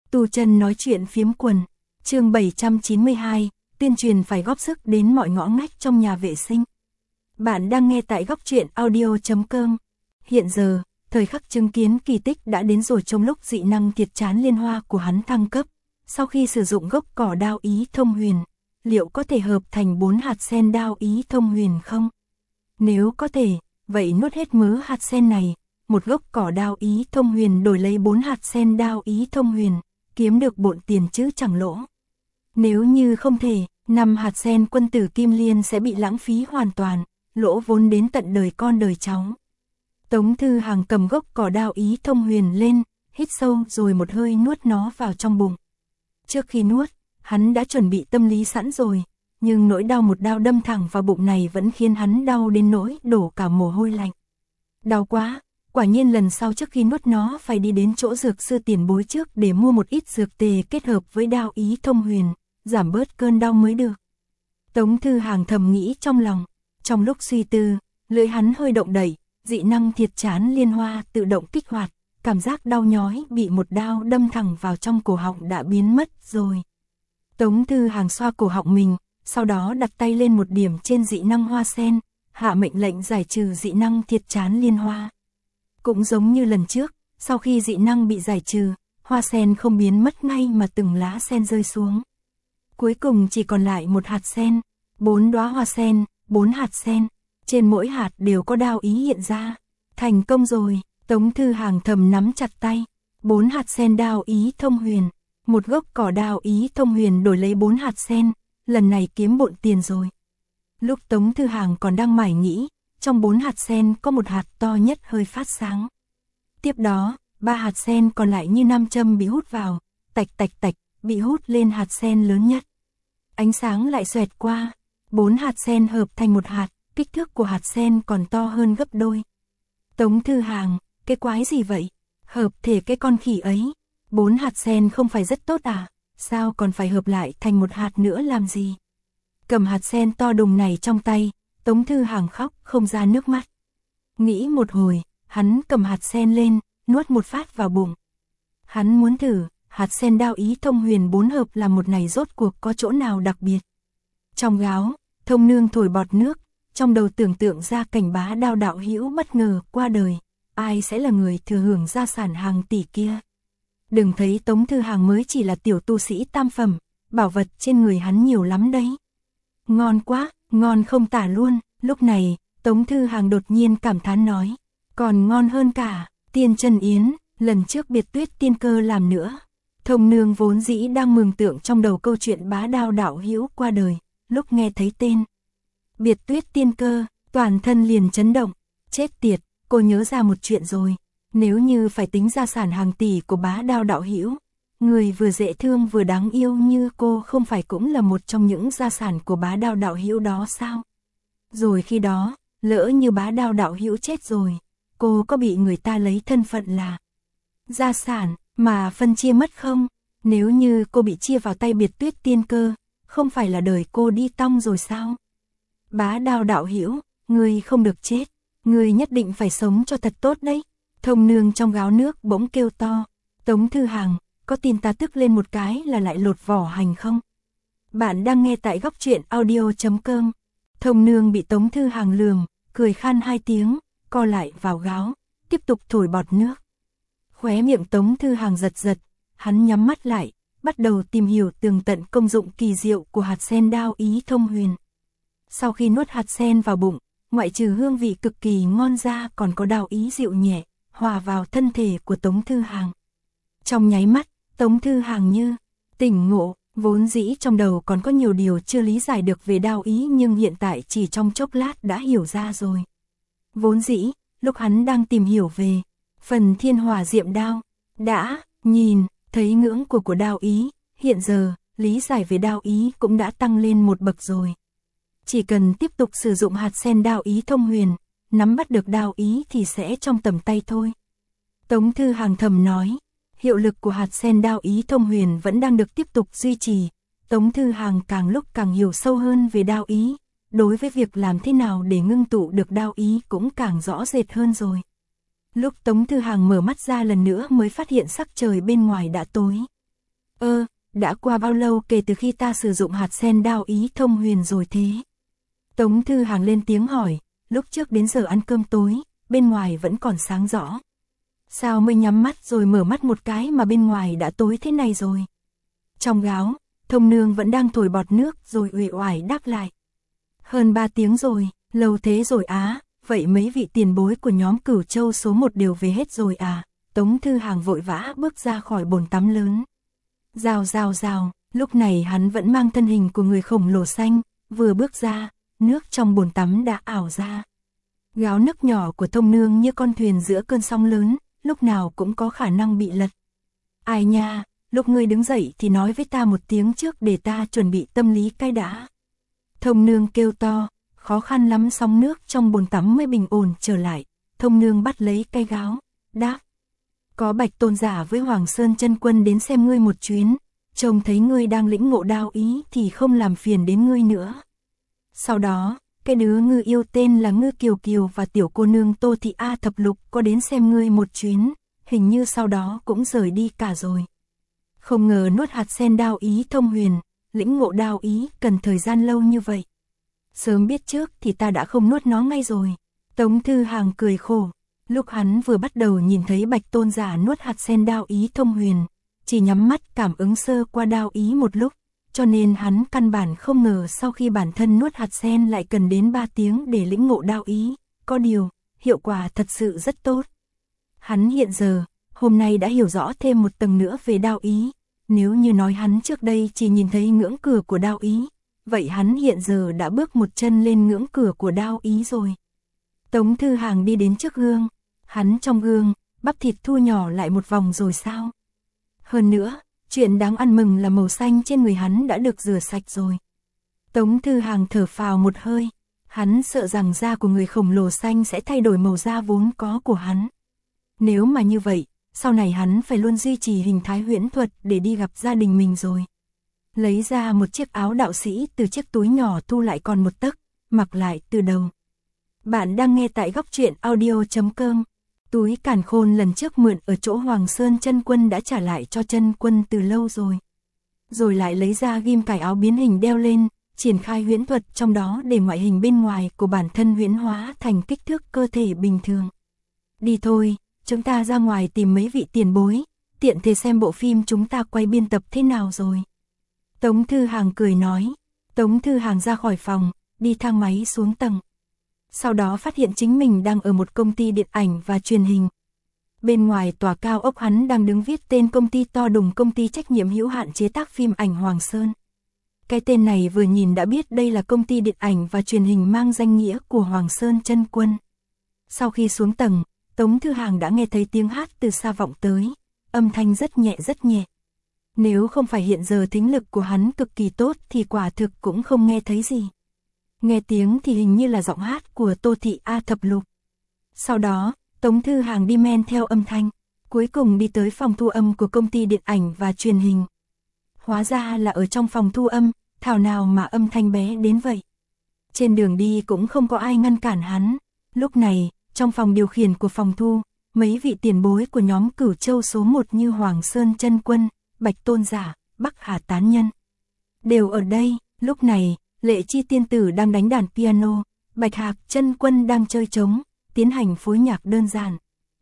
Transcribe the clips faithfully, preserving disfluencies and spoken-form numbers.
Tu chân nói chuyện phiếm quần, chương bảy trăm chín mươi hai, tuyên truyền phải góp sức đến mọi ngõ ngách trong nhà vệ sinh. Bạn đang nghe tại góc truyện audio chấm com. Hiện giờ, thời khắc chứng kiến kỳ tích đã đến rồi trong lúc dị năng thiệt chán liên hoa của hắn thăng cấp. Sau khi sử dụng gốc cỏ đao ý thông huyền, liệu có thể hợp thành bốn hạt sen đao ý thông huyền không? Nếu có thể, vậy nuốt hết mớ hạt sen này, một gốc cỏ đao ý thông huyền đổi lấy bốn hạt sen đao ý thông huyền, kiếm được bộn tiền chứ chẳng lỗ. Nếu như không thể, năm hạt sen quân tử kim liên sẽ bị lãng phí hoàn toàn, lỗ vốn đến tận đời con đời cháu. Tống Thư Hàng cầm gốc cỏ đao ý thông huyền lên, hít sâu rồi một hơi nuốt nó vào trong bụng. Trước khi nuốt, hắn đã chuẩn bị tâm lý sẵn rồi, nhưng nỗi đau một đao đâm thẳng vào bụng này vẫn khiến hắn đau đến nỗi đổ cả mồ hôi lạnh. Đau quá, quả nhiên lần sau trước khi nuốt nó phải đi đến chỗ dược sư tiền bối trước để mua một ít dược tề kết hợp với đao ý thông huyền, giảm bớt cơn đau mới được. Tống Thư Hàng thầm nghĩ trong lòng, trong lúc suy tư, lưỡi hắn hơi động đẩy, dị năng thiệt chán liên hoa tự động kích hoạt, cảm giác đau nhói bị một đao đâm thẳng vào trong cổ họng đã biến mất rồi. Tống Thư Hàng xoa cổ họng mình, sau đó đặt tay lên một điểm trên dị năng hoa sen, hạ mệnh lệnh giải trừ dị năng thiệt chán liên hoa. Cũng giống như lần trước, sau khi dị năng bị giải trừ, hoa sen không biến mất ngay mà từng lá sen rơi xuống. Cuối cùng chỉ còn lại một hạt sen, bốn đóa hoa sen, bốn hạt sen, trên mỗi hạt đều có đao ý hiện ra. Thành công rồi, Tống Thư Hàng thầm nắm chặt tay, bốn hạt sen đao ý thông huyền, một gốc cỏ đao ý thông huyền đổi lấy bốn hạt sen, lần này kiếm bộn tiền rồi. Lúc Tống Thư Hàng còn đang mải nghĩ, trong bốn hạt sen có một hạt to nhất hơi phát sáng. Tiếp đó, ba hạt sen còn lại như nam châm bị hút vào, tạch tạch tạch, bị hút lên hạt sen lớn nhất. Ánh sáng lại xoẹt qua, bốn hạt sen hợp thành một hạt, kích thước của hạt sen còn to hơn gấp đôi. Tống Thư Hàng, cái quái gì vậy? Hợp thể cái con khỉ ấy, bốn hạt sen không phải rất tốt à? Sao còn phải hợp lại thành một hạt nữa làm gì? Cầm hạt sen to đùng này trong tay, Tống Thư Hàng khóc không ra nước mắt. Nghĩ một hồi, hắn cầm hạt sen lên, nuốt một phát vào bụng. Hắn muốn thử, hạt sen đao ý thông huyền bốn hợp là một này rốt cuộc có chỗ nào đặc biệt. Trong gáo, Thông Nương thổi bọt nước, trong đầu tưởng tượng ra cảnh Bá Đao đạo hữu bất ngờ qua đời, ai sẽ là người thừa hưởng gia sản hàng tỷ kia. Đừng thấy Tống Thư Hàng mới chỉ là tiểu tu sĩ tam phẩm, bảo vật trên người hắn nhiều lắm đấy. Ngon quá, ngon không tả luôn. Lúc này, Tống Thư Hàng đột nhiên cảm thán nói, còn ngon hơn cả Tiên Chân Yến, lần trước Biệt Tuyết Tiên Cơ làm nữa. Thông Nương vốn dĩ đang mường tượng trong đầu câu chuyện Bá Đao đạo hữu qua đời, lúc nghe thấy tên Biệt Tuyết Tiên Cơ, toàn thân liền chấn động. Chết tiệt, cô nhớ ra một chuyện rồi, nếu như phải tính gia sản hàng tỷ của Bá Đao đạo hữu, người vừa dễ thương vừa đáng yêu như cô không phải cũng là một trong những gia sản của Bá Đao đạo hữu đó sao? Rồi khi đó, lỡ như Bá Đao đạo hữu chết rồi, cô có bị người ta lấy thân phận là gia sản mà phân chia mất không? Nếu như cô bị chia vào tay Biệt Tuyết Tiên Cơ, không phải là đời cô đi tong rồi sao? Bá Đao đạo hữu, ngươi không được chết, ngươi nhất định phải sống cho thật tốt đấy. Thông Nương trong gáo nước bỗng kêu to. Tống Thư Hàng, có tin ta tức lên một cái là lại lột vỏ hành không? Bạn đang nghe tại góc truyện audio chấm com. Thông Nương bị Tống Thư Hàng lườm, cười khan hai tiếng, co lại vào gáo, tiếp tục thổi bọt nước. Khóe miệng Tống Thư Hàng giật giật, hắn nhắm mắt lại, bắt đầu tìm hiểu tường tận công dụng kỳ diệu của hạt sen đao ý thông huyền. Sau khi nuốt hạt sen vào bụng, ngoại trừ hương vị cực kỳ ngon ra còn có đao ý dịu nhẹ, hòa vào thân thể của Tống Thư Hàng. Trong nháy mắt, Tống Thư Hàng như tỉnh ngộ, vốn dĩ trong đầu còn có nhiều điều chưa lý giải được về đao ý nhưng hiện tại chỉ trong chốc lát đã hiểu ra rồi. Vốn dĩ, lúc hắn đang tìm hiểu về phần thiên hỏa diệm đao, đã nhìn thấy ngưỡng của của đao ý, hiện giờ, lý giải về đao ý cũng đã tăng lên một bậc rồi. Chỉ cần tiếp tục sử dụng hạt sen đao ý thông huyền, nắm bắt được đao ý thì sẽ trong tầm tay thôi. Tống Thư Hàng thầm nói, hiệu lực của hạt sen đao ý thông huyền vẫn đang được tiếp tục duy trì. Tống Thư Hàng càng lúc càng hiểu sâu hơn về đao ý, đối với việc làm thế nào để ngưng tụ được đao ý cũng càng rõ rệt hơn rồi. Lúc Tống Thư Hàng mở mắt ra lần nữa mới phát hiện sắc trời bên ngoài đã tối. Ơ, đã qua bao lâu kể từ khi ta sử dụng hạt sen đao ý thông huyền rồi thế? Tống Thư Hàng lên tiếng hỏi, lúc trước đến giờ ăn cơm tối, bên ngoài vẫn còn sáng rõ. Sao mới nhắm mắt rồi mở mắt một cái mà bên ngoài đã tối thế này rồi? Trong gáo, Thông Nương vẫn đang thổi bọt nước rồi uể oải đáp lại. Hơn ba tiếng rồi, lâu thế rồi á, vậy mấy vị tiền bối của nhóm Cửu Châu số một đều về hết rồi à? Tống Thư Hàng vội vã bước ra khỏi bồn tắm lớn. Rào rào rào, lúc này hắn vẫn mang thân hình của người khổng lồ xanh, vừa bước ra, nước trong bồn tắm đã ảo ra. Gáo nước nhỏ của Thông Nương như con thuyền giữa cơn sóng lớn, lúc nào cũng có khả năng bị lật. Ai nha, lúc ngươi đứng dậy thì nói với ta một tiếng trước để ta chuẩn bị tâm lý cái đã. Thông Nương kêu to, khó khăn lắm sóng nước trong bồn tắm mới bình ổn trở lại. Thông Nương bắt lấy cây gáo, đáp. Có Bạch Tôn giả với Hoàng Sơn chân quân đến xem ngươi một chuyến, trông thấy ngươi đang lĩnh ngộ đao ý thì không làm phiền đến ngươi nữa. Sau đó, cái đứa ngư yêu tên là Ngư Kiều Kiều và tiểu cô nương Tô Thị A Thập Lục có đến xem ngươi một chuyến, hình như sau đó cũng rời đi cả rồi. Không ngờ nuốt hạt sen đao ý thông huyền, lĩnh ngộ đao ý cần thời gian lâu như vậy. Sớm biết trước thì ta đã không nuốt nó ngay rồi. Tống Thư Hàng cười khổ. Lúc hắn vừa bắt đầu nhìn thấy Bạch Tôn giả nuốt hạt sen đao ý thông huyền, chỉ nhắm mắt cảm ứng sơ qua đao ý một lúc, cho nên hắn căn bản không ngờ sau khi bản thân nuốt hạt sen lại cần đến ba tiếng để lĩnh ngộ đao ý, có điều, hiệu quả thật sự rất tốt. Hắn hiện giờ, hôm nay đã hiểu rõ thêm một tầng nữa về đao ý, nếu như nói hắn trước đây chỉ nhìn thấy ngưỡng cửa của đao ý, vậy hắn hiện giờ đã bước một chân lên ngưỡng cửa của đao ý rồi. Tống Thư Hàng đi đến trước gương, hắn trong gương, bắp thịt thu nhỏ lại một vòng rồi sao? Hơn nữa, chuyện đáng ăn mừng là màu xanh trên người hắn đã được rửa sạch rồi. Tống Thư Hàng thở phào một hơi, hắn sợ rằng da của người khổng lồ xanh sẽ thay đổi màu da vốn có của hắn. Nếu mà như vậy, sau này hắn phải luôn duy trì hình thái huyễn thuật để đi gặp gia đình mình rồi. Lấy ra một chiếc áo đạo sĩ từ chiếc túi nhỏ thu lại còn một tấc, mặc lại từ đầu. Bạn đang nghe tại góc truyện audio chấm com. Túi càn khôn lần trước mượn ở chỗ Hoàng Sơn chân quân đã trả lại cho chân quân từ lâu rồi. Rồi lại lấy ra ghim cài áo biến hình đeo lên, triển khai huyễn thuật trong đó để ngoại hình bên ngoài của bản thân huyễn hóa thành kích thước cơ thể bình thường. Đi thôi, chúng ta ra ngoài tìm mấy vị tiền bối, tiện thể xem bộ phim chúng ta quay biên tập thế nào rồi. Tống Thư Hàng cười nói. Tống Thư Hàng ra khỏi phòng, đi thang máy xuống tầng. Sau đó phát hiện chính mình đang ở một công ty điện ảnh và truyền hình. Bên ngoài tòa cao ốc hắn đang đứng viết tên công ty to đùng công ty trách nhiệm hữu hạn chế tác phim ảnh Hoàng Sơn. Cái tên này vừa nhìn đã biết đây là công ty điện ảnh và truyền hình mang danh nghĩa của Hoàng Sơn chân quân. Sau khi xuống tầng, Tống Thư Hàng đã nghe thấy tiếng hát từ xa vọng tới, âm thanh rất nhẹ rất nhẹ. Nếu không phải hiện giờ thính lực của hắn cực kỳ tốt thì quả thực cũng không nghe thấy gì. Nghe tiếng thì hình như là giọng hát của Tô Thị A Thập Lục. Sau đó, Tống Thư Hàng đi men theo âm thanh, cuối cùng đi tới phòng thu âm của công ty điện ảnh và truyền hình. Hóa ra là ở trong phòng thu âm, thảo nào mà âm thanh bé đến vậy. Trên đường đi cũng không có ai ngăn cản hắn. Lúc này, trong phòng điều khiển của phòng thu, mấy vị tiền bối của nhóm Cửu Châu số một như Hoàng Sơn chân quân, Bạch Tôn giả, Bắc Hà tán nhân đều ở đây. Lúc này, Lệ Chi tiên tử đang đánh đàn piano, Bạch Hạc chân quân đang chơi trống, tiến hành phối nhạc đơn giản.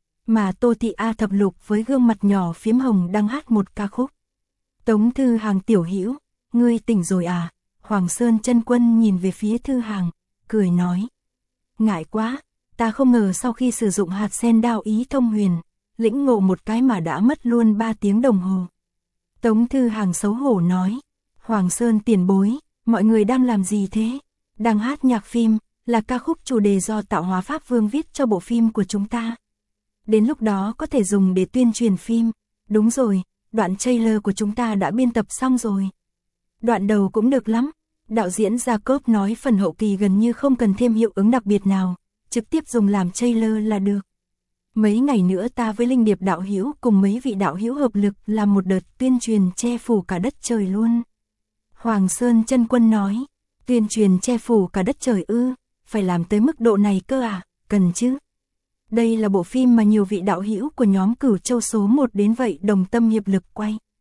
Mà Tô Thị A Thập Lục với gương mặt nhỏ phím hồng đang hát một ca khúc. Tống Thư Hàng tiểu hữu, ngươi tỉnh rồi à? Hoàng Sơn chân quân nhìn về phía Thư Hàng, cười nói. Ngại quá, ta không ngờ sau khi sử dụng hạt sen đao ý thông huyền, lĩnh ngộ một cái mà đã mất luôn ba tiếng đồng hồ. Tống Thư Hàng xấu hổ nói. Hoàng Sơn tiền bối, mọi người đang làm gì thế? Đang hát nhạc phim, là ca khúc chủ đề do Tạo Hóa Pháp Vương viết cho bộ phim của chúng ta. Đến lúc đó có thể dùng để tuyên truyền phim. Đúng rồi, đoạn trailer của chúng ta đã biên tập xong rồi. Đoạn đầu cũng được lắm. Đạo diễn Jacob nói phần hậu kỳ gần như không cần thêm hiệu ứng đặc biệt nào, trực tiếp dùng làm trailer là được. Mấy ngày nữa ta với Linh Điệp đạo hữu cùng mấy vị đạo hữu hợp lực làm một đợt tuyên truyền che phủ cả đất trời luôn. Hoàng Sơn chân quân nói, tuyên truyền che phủ cả đất trời ư, phải làm tới mức độ này cơ à, cần chứ. Đây là bộ phim mà nhiều vị đạo hữu của nhóm Cửu Châu số một đến vậy đồng tâm hiệp lực quay.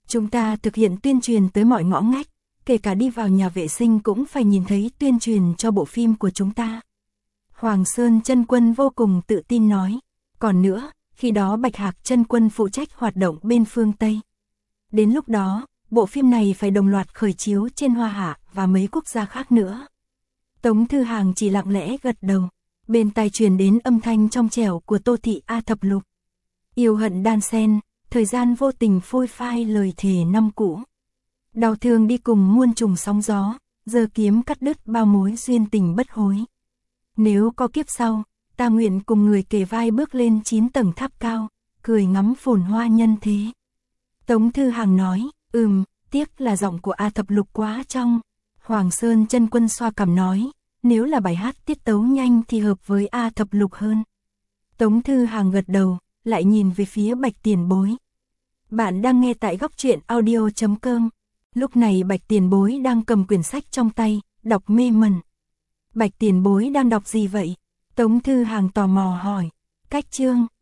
Chúng ta thực hiện tuyên truyền tới mọi ngõ ngách, kể cả đi vào nhà vệ sinh cũng phải nhìn thấy tuyên truyền cho bộ phim của chúng ta. Hoàng Sơn Chân Quân vô cùng tự tin nói. Còn nữa, khi đó Bạch Hạc Chân Quân phụ trách hoạt động bên phương Tây. Đến lúc đó, bộ phim này phải đồng loạt khởi chiếu trên Hoa Hạ và mấy quốc gia khác nữa. Tống Thư Hàng chỉ lặng lẽ gật đầu. Bên tai truyền đến âm thanh trong trẻo của Tô Thị A Thập Lục. Yêu hận đan xen, thời gian vô tình phôi phai lời thề năm cũ. Đau thương đi cùng muôn trùng sóng gió, giơ kiếm cắt đứt bao mối duyên tình bất hối. Nếu có kiếp sau, ta nguyện cùng người kề vai bước lên chín tầng tháp cao, cười ngắm phồn hoa nhân thế. Tống Thư Hàng nói, ừm, tiếc là giọng của A Thập Lục quá trong. Hoàng Sơn Chân Quân xoa cằm nói, nếu là bài hát tiết tấu nhanh thì hợp với A Thập Lục hơn. Tống Thư Hàng gật đầu, lại nhìn về phía Bạch Tiền Bối. Bạn đang nghe tại góc truyện audio chấm com. Lúc này Bạch Tiền Bối đang cầm quyển sách trong tay, đọc mê mẩn. Bạch Tiền Bối đang đọc gì vậy? Tống Thư Hàng tò mò hỏi. Cách chương.